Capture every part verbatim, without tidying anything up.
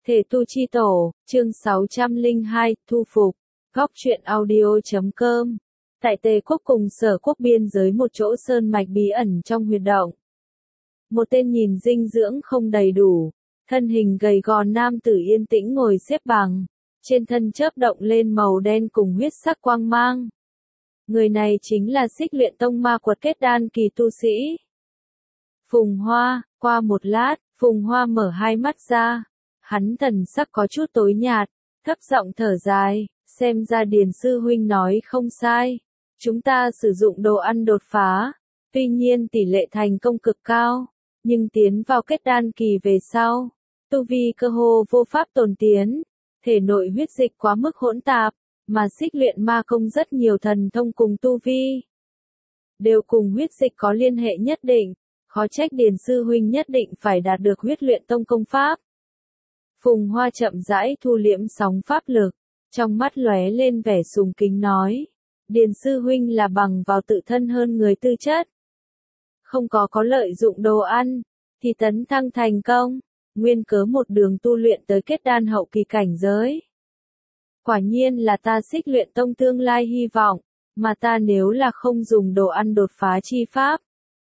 Thể tu chi tổ, chương sáu trăm lẻ hai, thu phục, góc truyện audio chấm com. Tại Tề quốc cùng Sở quốc biên giới một chỗ sơn mạch bí ẩn trong huyệt động. Một tên nhìn dinh dưỡng không đầy đủ, thân hình gầy gò nam tử yên tĩnh ngồi xếp bằng, trên thân chớp động lên màu đen cùng huyết sắc quang mang. Người này chính là Xích Luyện Tông ma quật kết đan kỳ tu sĩ. Phùng Hoa, qua một lát, Phùng Hoa mở hai mắt ra. Hắn thần sắc có chút tối nhạt, thấp giọng thở dài, xem ra Điền sư huynh nói không sai. Chúng ta sử dụng đồ ăn đột phá, tuy nhiên tỷ lệ thành công cực cao, nhưng tiến vào kết đan kỳ về sau, tu vi cơ hồ vô pháp tồn tiến, thể nội huyết dịch quá mức hỗn tạp, mà Xích Luyện ma công rất nhiều thần thông cùng tu vi đều cùng huyết dịch có liên hệ nhất định, khó trách Điền sư huynh nhất định phải đạt được huyết luyện tông công pháp. Phùng Hoa chậm rãi thu liễm sóng pháp lực, trong mắt lóe lên vẻ sùng kính nói, Điền sư huynh là bằng vào tự thân hơn người tư chất. Không có có lợi dụng đồ ăn, thì tấn thăng thành công, nguyên cớ một đường tu luyện tới kết đan hậu kỳ cảnh giới. Quả nhiên là ta Xích Luyện Tông tương lai hy vọng, mà ta nếu là không dùng đồ ăn đột phá chi pháp,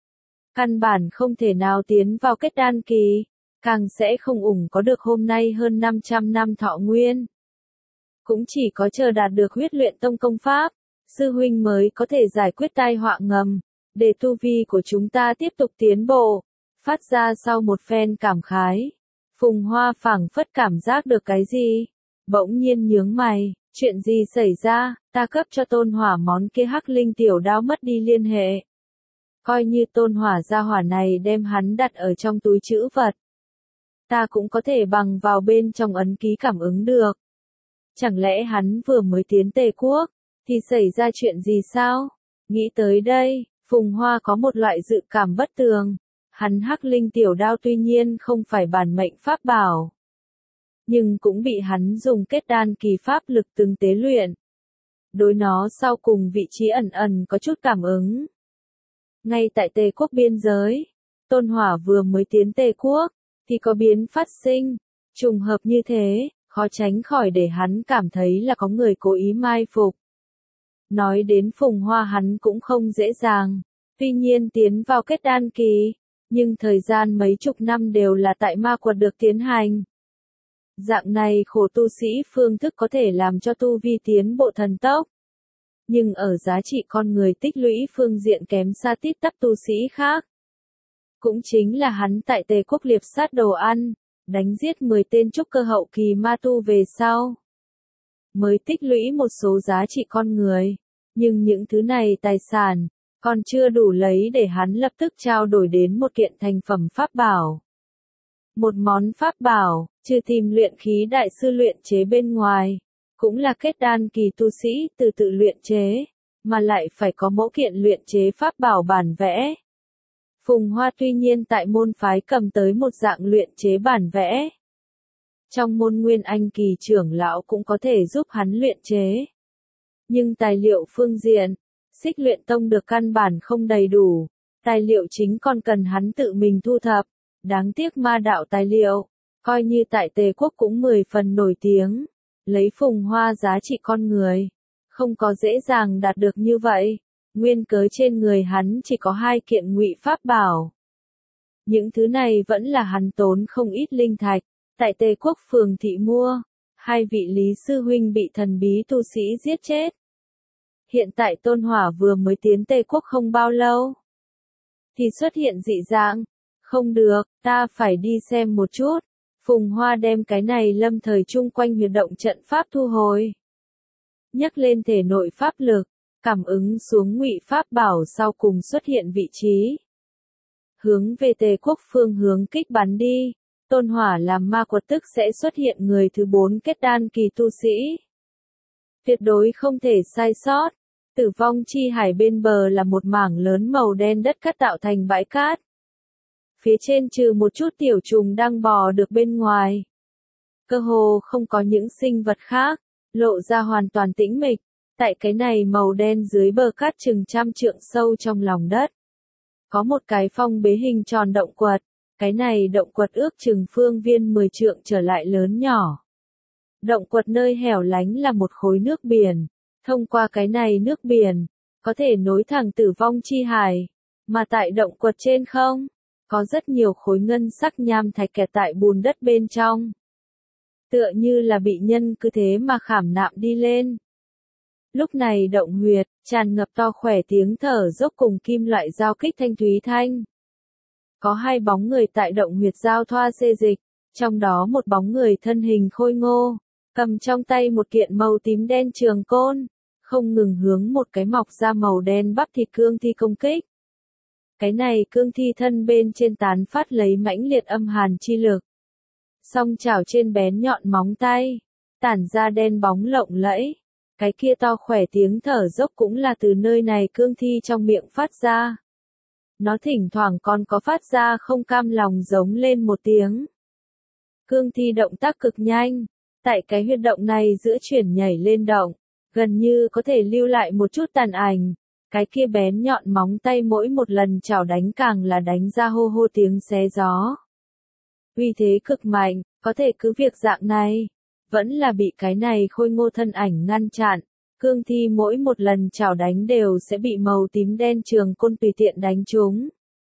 căn bản không thể nào tiến vào kết đan kỳ. Càng sẽ không ủng có được hôm nay hơn năm trăm năm thọ nguyên. Cũng chỉ có chờ đạt được huyết luyện tông công pháp, sư huynh mới có thể giải quyết tai họa ngầm, để tu vi của chúng ta tiếp tục tiến bộ. Phát ra sau một phen cảm khái, Phùng Hoa phảng phất cảm giác được cái gì, bỗng nhiên nhướng mày, chuyện gì xảy ra, ta cấp cho Tôn Hỏa món kia hắc linh tiểu đao mất đi liên hệ. Coi như Tôn Hỏa gia hỏa này đem hắn đặt ở trong túi trữ vật, ta cũng có thể bằng vào bên trong ấn ký cảm ứng được. Chẳng lẽ hắn vừa mới tiến Tề quốc, thì xảy ra chuyện gì sao? Nghĩ tới đây, Phùng Hoa có một loại dự cảm bất tường. Hắn hắc linh tiểu đao tuy nhiên không phải bản mệnh pháp bảo, nhưng cũng bị hắn dùng kết đan kỳ pháp lực từng tế luyện. Đối nó sau cùng vị trí ẩn ẩn có chút cảm ứng. Ngay tại Tề quốc biên giới, Tôn Hỏa vừa mới tiến Tề quốc, thì có biến phát sinh, trùng hợp như thế, khó tránh khỏi để hắn cảm thấy là có người cố ý mai phục. Nói đến Phùng Hoa hắn cũng không dễ dàng, tuy nhiên tiến vào kết đan kỳ, nhưng thời gian mấy chục năm đều là tại ma quật được tiến hành. Dạng này khổ tu sĩ phương thức có thể làm cho tu vi tiến bộ thần tốc, nhưng ở giá trị con người tích lũy phương diện kém xa tít tắp tu sĩ khác. Cũng chính là hắn tại Tề quốc liệp sát đồ ăn, đánh giết mười tên trúc cơ hậu kỳ ma tu về sau, mới tích lũy một số giá trị con người, nhưng những thứ này tài sản, còn chưa đủ lấy để hắn lập tức trao đổi đến một kiện thành phẩm pháp bảo. Một món pháp bảo, trừ tìm luyện khí đại sư luyện chế bên ngoài, cũng là kết đan kỳ tu sĩ từ tự luyện chế, mà lại phải có mẫu kiện luyện chế pháp bảo bản vẽ. Phùng Hoa tuy nhiên tại môn phái cầm tới một dạng luyện chế bản vẽ. Trong môn Nguyên Anh kỳ trưởng lão cũng có thể giúp hắn luyện chế. Nhưng tài liệu phương diện, Xích Luyện Tông được căn bản không đầy đủ, tài liệu chính còn cần hắn tự mình thu thập. Đáng tiếc ma đạo tài liệu, coi như tại Tề quốc cũng mười phần nổi tiếng, lấy Phùng Hoa giá trị con người, không có dễ dàng đạt được như vậy. Nguyên cớ trên người hắn chỉ có hai kiện ngụy pháp bảo. Những thứ này vẫn là hắn tốn không ít linh thạch, tại Tề quốc phường thị mua. Hai vị Lý sư huynh bị thần bí tu sĩ giết chết. Hiện tại Tôn Hỏa vừa mới tiến Tề quốc không bao lâu, thì xuất hiện dị dạng. Không được, ta phải đi xem một chút. Phùng Hoa đem cái này lâm thời chung quanh huyệt động trận pháp thu hồi. Nhấc lên thể nội pháp lực, cảm ứng xuống ngụy pháp bảo sau cùng xuất hiện vị trí. Hướng về Tề quốc phương hướng kích bắn đi, Tôn Hỏa làm ma quật tức sẽ xuất hiện người thứ bốn kết đan kỳ tu sĩ. Tuyệt đối không thể sai sót, tử vong chi hải bên bờ là một mảng lớn màu đen đất cát tạo thành bãi cát. Phía trên trừ một chút tiểu trùng đang bò được bên ngoài, cơ hồ không có những sinh vật khác, lộ ra hoàn toàn tĩnh mịch. Tại cái này màu đen dưới bờ cát chừng trăm trượng sâu trong lòng đất, có một cái phong bế hình tròn động quật, Cái này động quật ước chừng phương viên mười trượng trở lại lớn nhỏ. Động quật nơi hẻo lánh là một khối nước biển, thông qua cái này nước biển, có thể nối thẳng Tử Vong Chi Hải, mà tại động quật trên không, có rất nhiều khối ngân sắc nham thạch kẹt tại bùn đất bên trong. Tựa như là bị nhân cứ thế mà khảm nạm đi lên. Lúc này động huyệt, tràn ngập to khỏe tiếng thở dốc cùng kim loại giao kích thanh thúy thanh. Có hai bóng người tại động huyệt giao thoa xê dịch, trong đó một bóng người thân hình khôi ngô, cầm trong tay một kiện màu tím đen trường côn, không ngừng hướng một cái mọc ra màu đen bắp thịt cương thi công kích. Cái này cương thi thân bên trên tán phát lấy mãnh liệt âm hàn chi lực. Song chảo trên bén nhọn móng tay, tản ra đen bóng lộng lẫy. Cái kia to khỏe tiếng thở dốc cũng là từ nơi này cương thi trong miệng phát ra. Nó thỉnh thoảng còn có phát ra không cam lòng giống lên một tiếng. Cương thi động tác cực nhanh, tại cái huyệt động này giữa chuyển nhảy lên động, gần như có thể lưu lại một chút tàn ảnh. Cái kia bén nhọn móng tay mỗi một lần chảo đánh càng là đánh ra hô hô tiếng xé gió. Uy thế cực mạnh, có thể cứ việc dạng này, vẫn là bị cái này khôi ngô thân ảnh ngăn chặn. Cương thi mỗi một lần chảo đánh đều sẽ bị màu tím đen trường côn tùy tiện đánh trúng.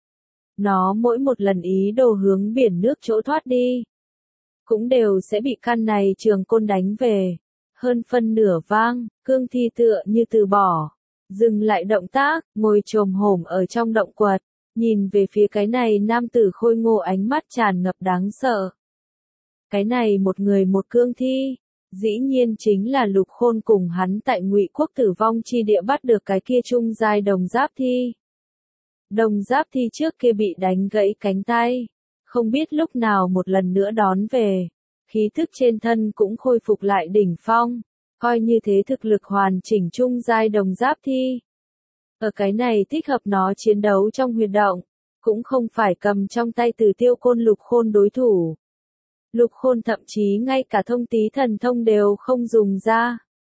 Nó mỗi một lần ý đồ hướng biển nước chỗ thoát đi, cũng đều sẽ bị căn này trường côn đánh về. Hơn phân nửa vang, cương thi tựa như từ bỏ, dừng lại động tác, ngồi chồm hổm ở trong động quật, nhìn về phía cái này nam tử khôi ngô ánh mắt tràn ngập đáng sợ. Cái này một người một cương thi, dĩ nhiên chính là Lục Khôn cùng hắn tại Ngụy Quốc Tử Vong Chi Địa bắt được cái kia trung giai đồng giáp thi. Đồng giáp thi trước kia bị đánh gãy cánh tay, không biết lúc nào một lần nữa đón về, khí thức trên thân cũng khôi phục lại đỉnh phong, coi như thế thực lực hoàn chỉnh trung giai đồng giáp thi. Ở cái này thích hợp nó chiến đấu trong huyệt động, cũng không phải cầm trong tay Tử Tiêu Côn Lục Khôn đối thủ. Lục Khôn thậm chí ngay cả thông tí thần thông đều không dùng ra.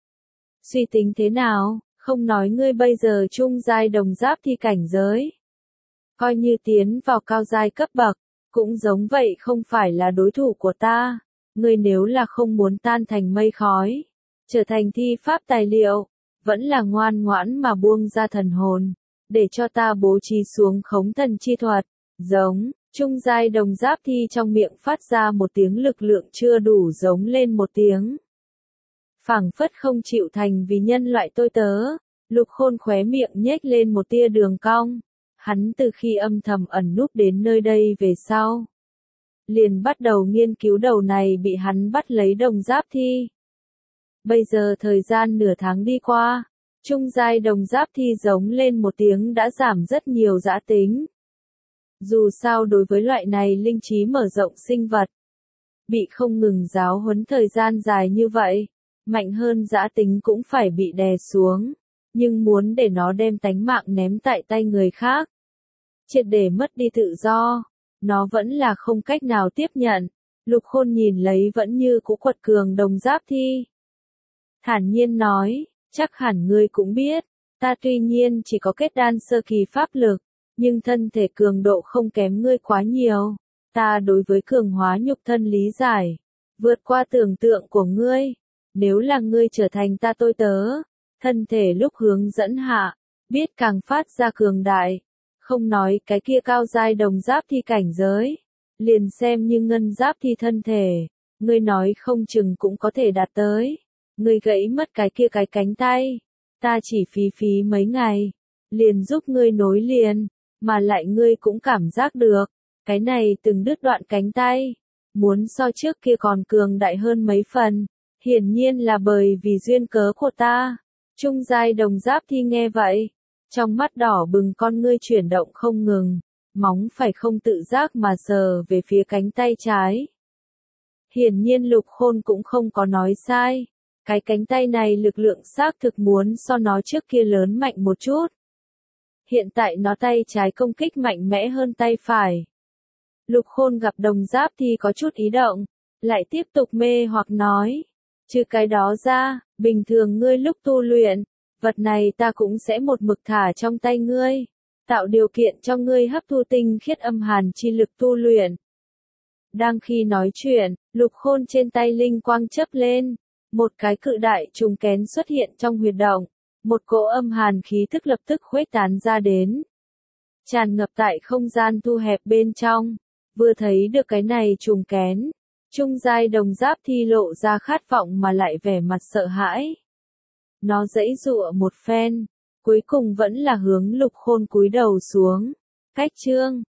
Suy tính thế nào, không nói ngươi bây giờ trung giai đồng giáp thi cảnh giới. Coi như tiến vào cao giai cấp bậc, cũng giống vậy không phải là đối thủ của ta. Ngươi nếu là không muốn tan thành mây khói, trở thành thi pháp tài liệu, vẫn là ngoan ngoãn mà buông ra thần hồn, để cho ta bố trí xuống khống thần chi thuật, giống. Trung giai đồng giáp thi trong miệng phát ra một tiếng lực lượng chưa đủ giống lên một tiếng. Phảng phất không chịu thành vì nhân loại tôi tớ, Lục Khôn khóe miệng nhếch lên một tia đường cong. Hắn từ khi âm thầm ẩn núp đến nơi đây về sau, liền bắt đầu nghiên cứu đầu này bị hắn bắt lấy đồng giáp thi. Bây giờ thời gian nửa tháng đi qua, trung giai đồng giáp thi giống lên một tiếng đã giảm rất nhiều dã tính. Dù sao đối với loại này linh trí mở rộng sinh vật, bị không ngừng giáo huấn thời gian dài như vậy, mạnh hơn dã tính cũng phải bị đè xuống, nhưng muốn để nó đem tánh mạng ném tại tay người khác, triệt để mất đi tự do, nó vẫn là không cách nào tiếp nhận. Lục Khôn nhìn lấy vẫn như cũ quật cường đồng giáp thi, thản nhiên nói, chắc hẳn ngươi cũng biết, ta tuy nhiên chỉ có kết đan sơ kỳ pháp lực, nhưng thân thể cường độ không kém ngươi quá nhiều. Ta đối với cường hóa nhục thân lý giải, vượt qua tưởng tượng của ngươi. Nếu là ngươi trở thành ta tôi tớ, thân thể lúc hướng dẫn hạ, biết càng phát ra cường đại. Không nói cái kia cao giai đồng giáp thi cảnh giới, liền xem như ngân giáp thi thân thể, ngươi nói không chừng cũng có thể đạt tới. Ngươi gãy mất cái kia cái cánh tay, ta chỉ phí phí mấy ngày, liền giúp ngươi nối liền. Mà lại ngươi cũng cảm giác được, cái này từng đứt đoạn cánh tay, muốn so trước kia còn cường đại hơn mấy phần, hiển nhiên là bởi vì duyên cớ của ta. Trung giai đồng giáp thi nghe vậy, trong mắt đỏ bừng con ngươi chuyển động không ngừng, móng phải không tự giác mà sờ về phía cánh tay trái. Hiển nhiên Lục Khôn cũng không có nói sai, cái cánh tay này lực lượng xác thực muốn so nó trước kia lớn mạnh một chút. Hiện tại nó tay trái công kích mạnh mẽ hơn tay phải. Lục Khôn gặp đồng giáp thì có chút ý động, lại tiếp tục mê hoặc nói. Trừ cái đó ra, bình thường ngươi lúc tu luyện, vật này ta cũng sẽ một mực thả trong tay ngươi. tạo điều kiện cho ngươi hấp thu tinh khiết âm hàn chi lực tu luyện. Đang khi nói chuyện, Lục Khôn trên tay linh quang chớp lên, một cái cự đại trùng kén xuất hiện trong huyệt động, một cỗ âm hàn khí thức lập tức khuếch tán ra đến, tràn ngập tại không gian thu hẹp bên trong. Vừa thấy được cái này trùng kén, trung giai đồng giáp thi lộ ra khát vọng mà lại vẻ mặt sợ hãi. Nó giãy giụa một phen, cuối cùng vẫn là hướng Lục Khôn cúi đầu xuống. Cách chương